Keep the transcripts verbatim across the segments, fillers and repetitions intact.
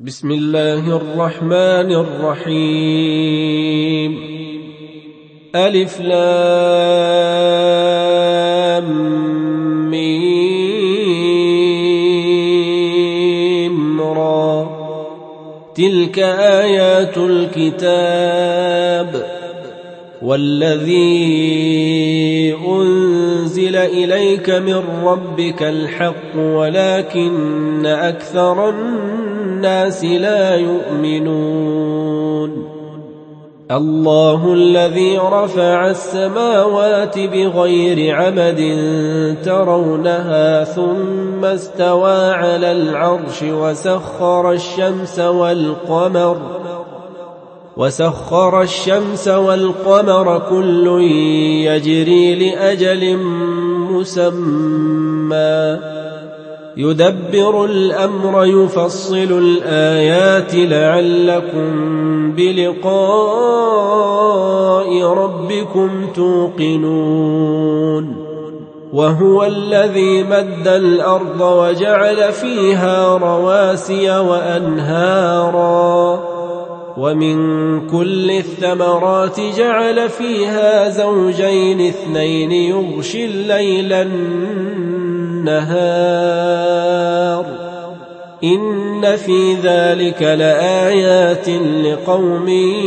بسم الله الرحمن الرحيم. ألف لام ميم را. تلك آيات الكتاب والذي أنزل إليك من ربك الحق ولكن أكثر الناس لا يؤمنون. الله الذي رفع السماوات بغير عمد ترونها ثم استوى على العرش وسخر الشمس والقمر وسخر الشمس والقمر كل يجري لأجل مسمى يدبر الأمر يفصل الآيات لعلكم بلقاء ربكم توقنون. وهو الذي مد الأرض وجعل فيها رواسي وأنهارا ومن كل الثمرات جعل فيها زوجين اثنين يغشي الليل النهار إن في ذلك لآيات لقوم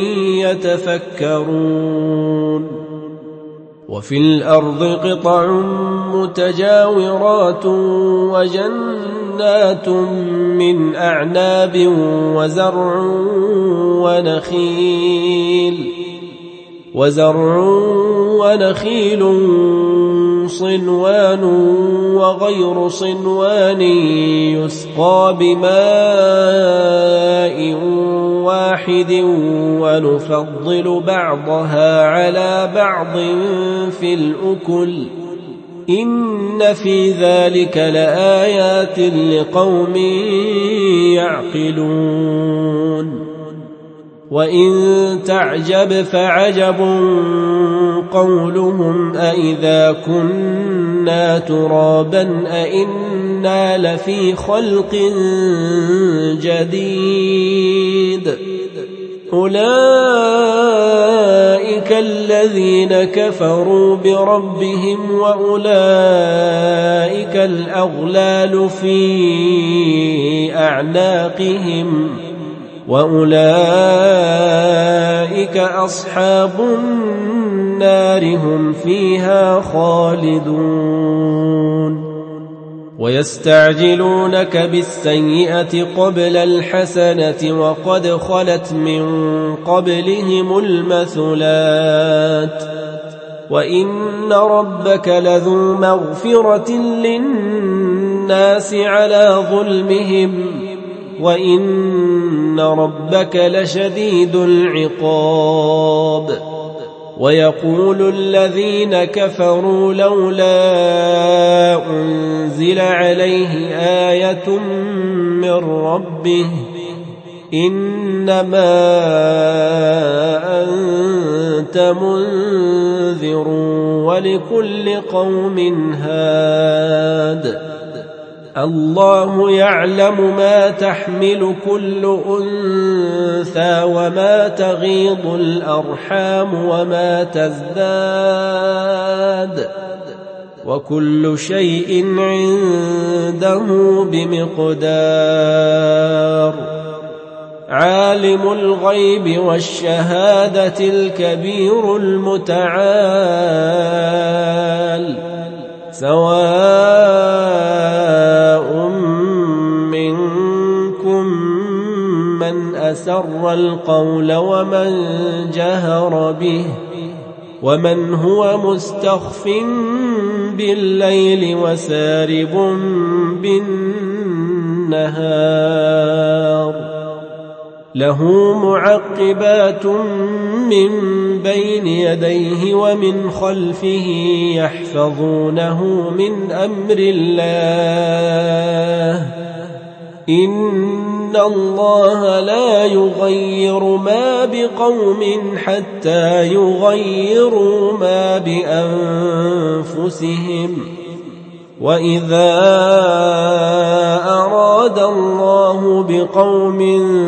يتفكرون. وفي الأرض قطع متجاورات وجنات من أعناب وزرع ونخيل وزرع ونخيل صنوان وغير صنوان يسقى بماء واحد ونفضل بعضها على بعض في الأكل إن في ذلك لآيات لقوم يعقلون. وإن تعجب فعجب قولهم أإذا كنا ترابا أإنا لفي خلق جديد أولئك الذين كفروا بربهم وأولئك الأغلال في أعناقهم وأولئك أصحاب النار هم فيها خالدون. ويستعجلونك بالسيئة قبل الحسنة وقد خلت من قبلهم المثلات وإن ربك لذو مغفرة للناس على ظلمهم وإن ربك لشديد العقاب. ويقول الذين كفروا لولا أنزل عليه آية من ربه إنما أنت منذر ولكل قوم هاد. الله يعلم ما تحمل كل أنثى وما تغيض الأرحام وما تزداد وكل شيء عنده بمقدار. عالم الغيب والشهادة الكبير المتعال سواء منكم من أسر القول ومن جهر به ومن هو مستخف بالليل وسارب بالنهار له معقبات من بين يديه ومن خلفه يحفظونه من أمر الله إن الله لا يغير ما بقوم حتى يغيروا ما بأنفسهم وإذا أراد الله بقوم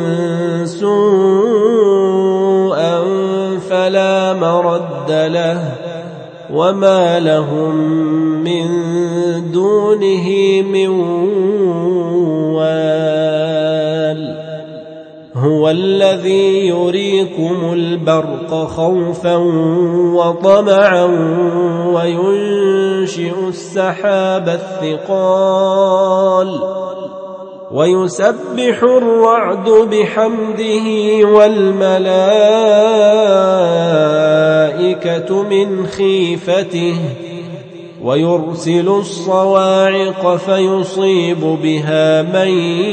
سوءا فلا مرد له وما لهم من دونه من وال هو الذي يريكم البرق خوفا وطمعا وينشئ السحاب الثقال ويسبح الرعد بحمده والملائكة من خيفته ويرسل الصواعق فيصيب بها من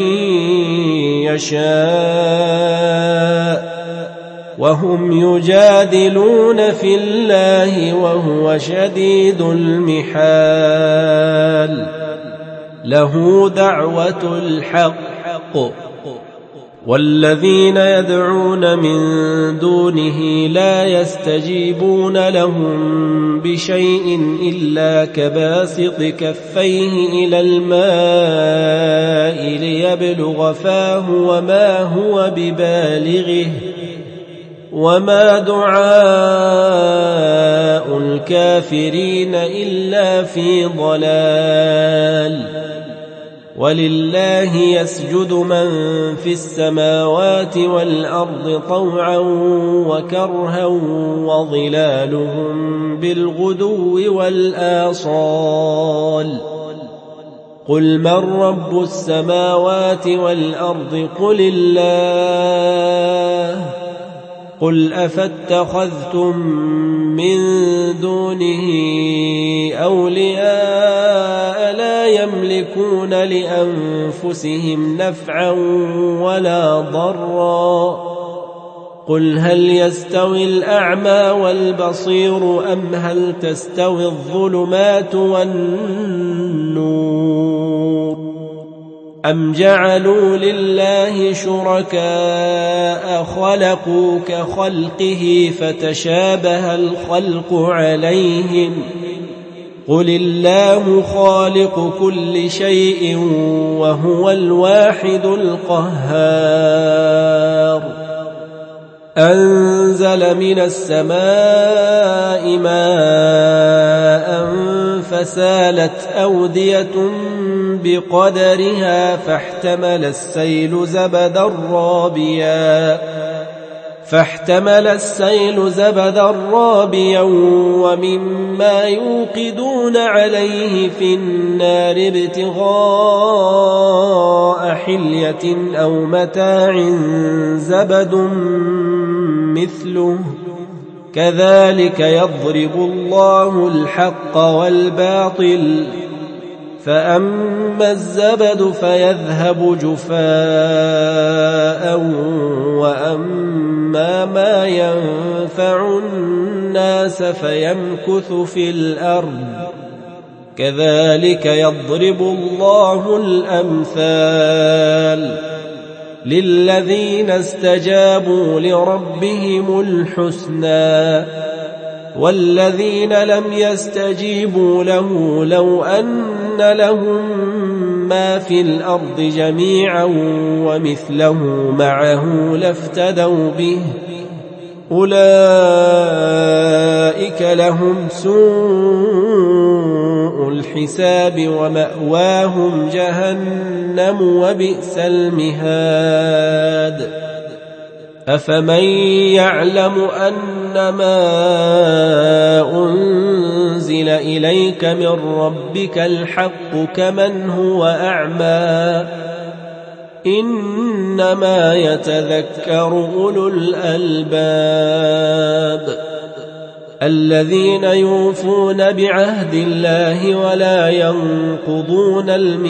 يشاء وهم يجادلون في الله وهو شديد المحال له دعوة الحق والذين يدعون من دونه لا يستجيبون لهم بشيء إلا كباسط كفيه إلى الماء ليبلغ فاه وما هو ببالغه وما دعاء الكافرين إلا في ضلال ولله يسجد من في السماوات والأرض طوعا وكرها وظلالهم بالغدو والآصال قل من رب السماوات والأرض قل الله قل أفاتخذتم من دونه أولياء لا يملكون لأنفسهم نفعا ولا ضرا قل هل يستوي الأعمى والبصير أم هل تستوي الظلمات والنور أم جعلوا لله شركاء خلقوا كخلقه فتشابه الخلق عليهم قل الله خالق كل شيء وهو الواحد القهار أنزل من السماء ماء فسالت أودية بقدرها فاحتمل السيل زبدا رابيا فاحتمل السيل زبدا رابيا ومما يوقدون عليه في النار ابتغاء حلية أو متاع زبد مثله كذلك يضرب الله الحق والباطل فأما الزبد فيذهب جفاء وأما ما ينفع الناس فيمكث في الأرض كذلك يضرب الله الأمثال للذين استجابوا لربهم الحسنى والذين لم يستجيبوا له لو أن لهم ما في الأرض جميعا ومثله معه لافتدوا به أولئك لهم سوء الحساب ومأواهم جهنم وبئس المهاد أفمن يعلم أنما أنزل إليك من ربك الحق كمن هو أعمى إنما يتذكر أولو الألباب الذين يوفون بعهد الله ولا ينقضون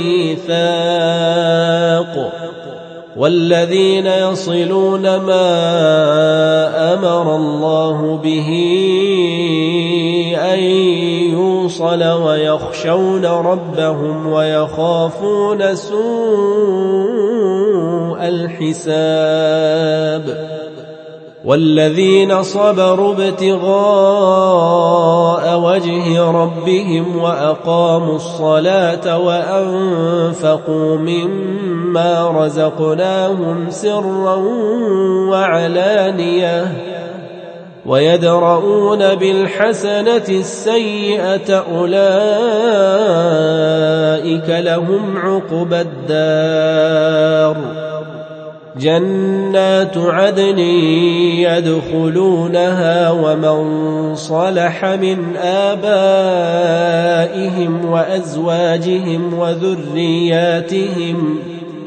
الميثاق والذين يصلون ما أمر الله به أن يوصل ويخشون ربهم ويخافون سوء الحساب والذين صبروا ابتغاء وجه ربهم وأقاموا الصلاة وأنفقوا مما رزقناهم سرا وعلانية ويدرؤون بالحسنة السيئة أولئك لهم عقبى الدار جنات عدن يدخلونها ومن صلح من آبائهم وأزواجهم وذرياتهم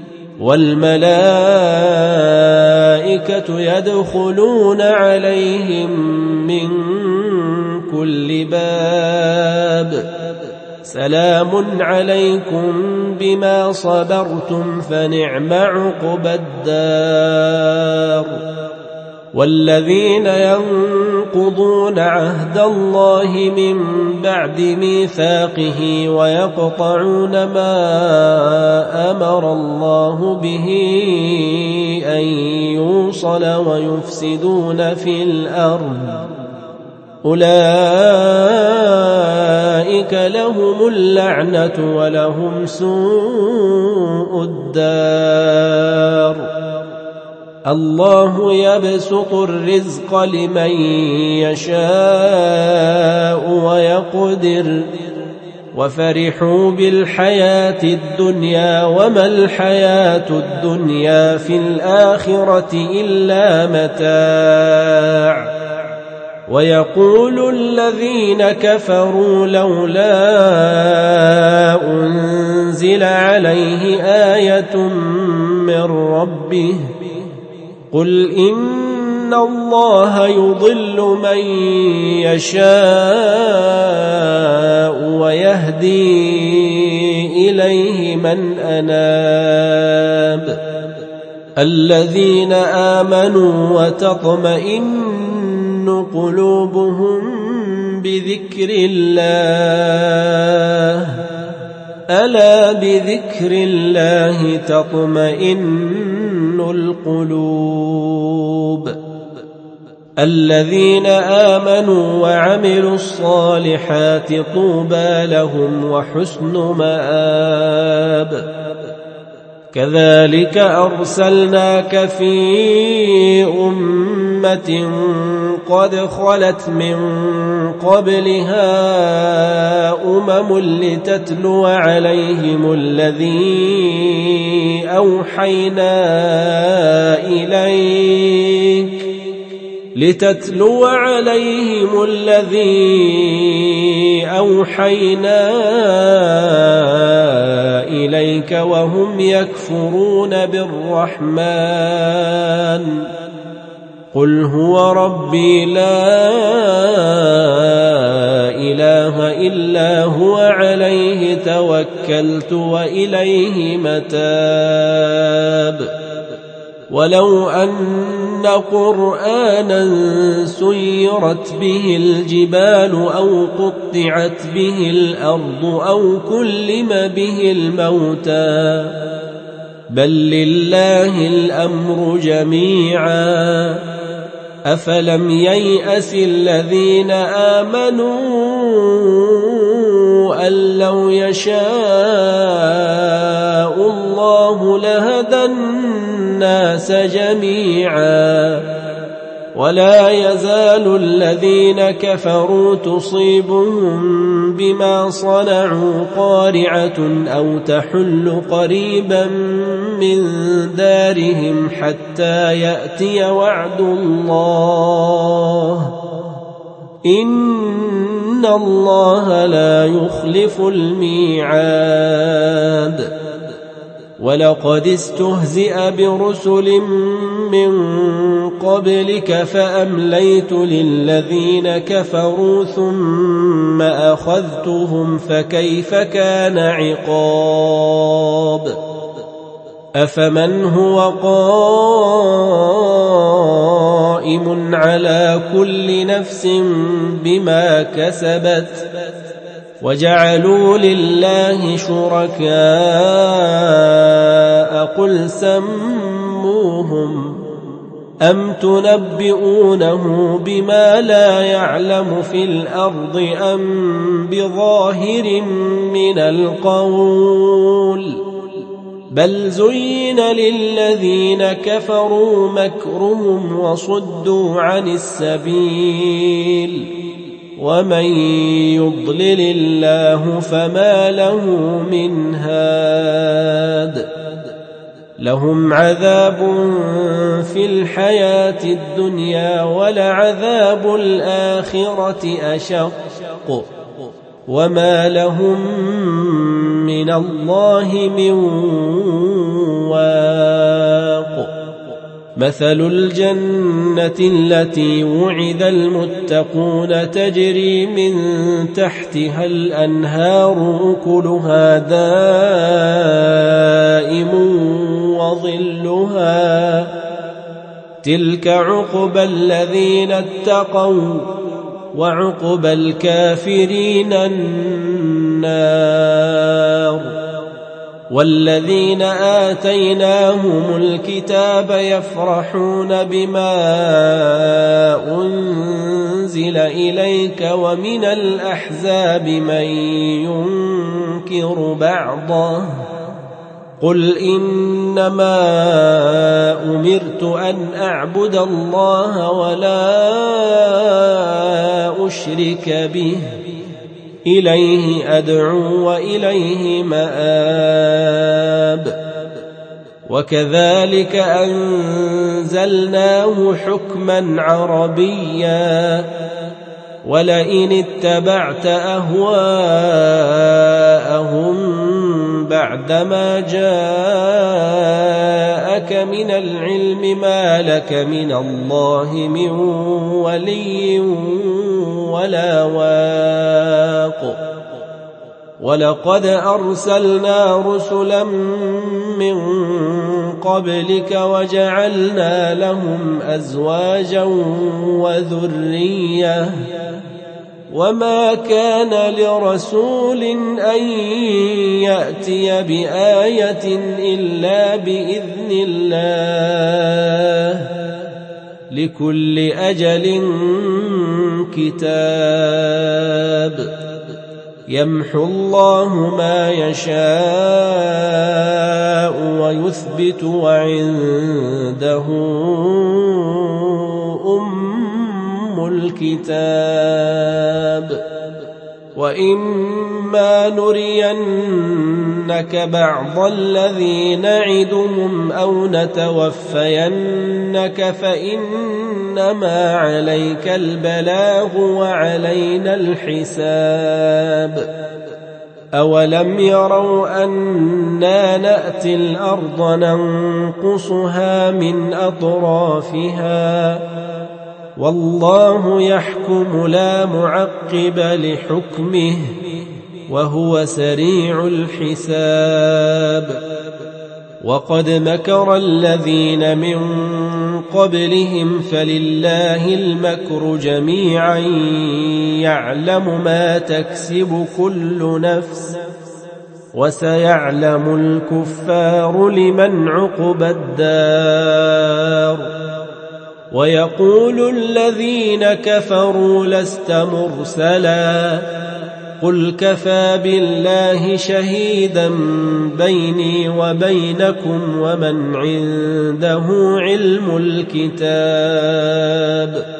والملائكة يدخلون عليهم من كل باب سلام عليكم بما صبرتم فنعم عقبى الدار والذين ينقضون عهد الله من بعد ميثاقه ويقطعون ما أمر الله به أن يوصل ويفسدون في الأرض أولئك لهم اللعنة ولهم سوء الدار الله يبسط الرزق لمن يشاء ويقدر وفرحوا بالحياة الدنيا وما الحياة الدنيا في الآخرة إلا متاع ويقول الذين كفروا لولا أنزل عليه آية من ربه قل إن الله يضل من يشاء ويهدي إليه من أناب الذين آمنوا وتطمئن قلوبهم بذكر الله ألا بذكر الله تطمئن القلوب الذين آمنوا وعملوا الصالحات طوبى لهم وحسن مآب كذلك أرسلناك في أمة قد خلت من قبلها أمم لتتلو عليهم الذي أوحينا إليك لتتلو عليهم الذي أوحينا إليك وهم يكفرون بالرحمن قل هو ربي لا إله إلا هو عليه توكلت وإليه متاب ولو أن قرآنا سيرت به الجبال أو قطعت به الأرض أو كلم به الموتى بل لله الأمر جميعا أفلم ييأس الذين آمنوا أن لو يشاء الله لهدى الناس جميعا ولا يزال الذين كفروا تصيبهم بما صنعوا قارعة أو تحل قريبا من دارهم حتى يأتي وعد الله إن الله لا يخلف الميعاد ولقد استهزئ برسل من قبلك فأمليت للذين كفروا ثم أخذتهم فكيف كان عقاب أفمن هو قائم على كل نفس بما كسبت وجعلوا لله شركاء قل سموهم أم تنبئونه بما لا يعلم في الأرض أم بظاهر من القول بل زين للذين كفروا مكرهم وصدوا عن السبيل ومن يضلل الله فما له من هاد لهم عذاب في الحياة الدنيا ولعذاب الآخرة أشق وما لهم من الله من واق مثل الجنة التي وعد المتقون تجري من تحتها الأنهار أكلها دائم وظلها تلك عقبى الذين اتقوا وعقبى الكافرين النار والذين آتيناهم الكتاب يفرحون بما أنزل إليك ومن الأحزاب من ينكر بعضه قل إنما أمرت أن أعبد الله ولا أشرك به إليه أدعو وإليه مآب وكذلك أنزلناه حكما عربيا ولئن اتبعت أهواءهم بعدما جاءك من العلم ما لك من الله من ولي ولا واق ولقد أرسلنا رسلا من قبلك وجعلنا لهم أزواجا وذرية وما كان لرسول أن يأتي بآية إلا بإذن الله لكل أجل كتاب يمحو الله ما يشاء ويثبت وعنده أم الكتاب وإما نرينك بعض الذي نعدهم أو نتوفينك فإنما عليك البلاغ وعلينا الحساب أولم يروا أنا نأتي الأرض ننقصها من أطرافها والله يحكم لا معقب لحكمه وهو سريع الحساب وقد مكر الذين من قبلهم فلله المكر جميعا يعلم ما تكسب كل نفس وسيعلم الكفار لمن عقبى الدار ويقول الذين كفروا لست مرسلا قل كفى بالله شهيدا بيني وبينكم ومن عنده علم الكتاب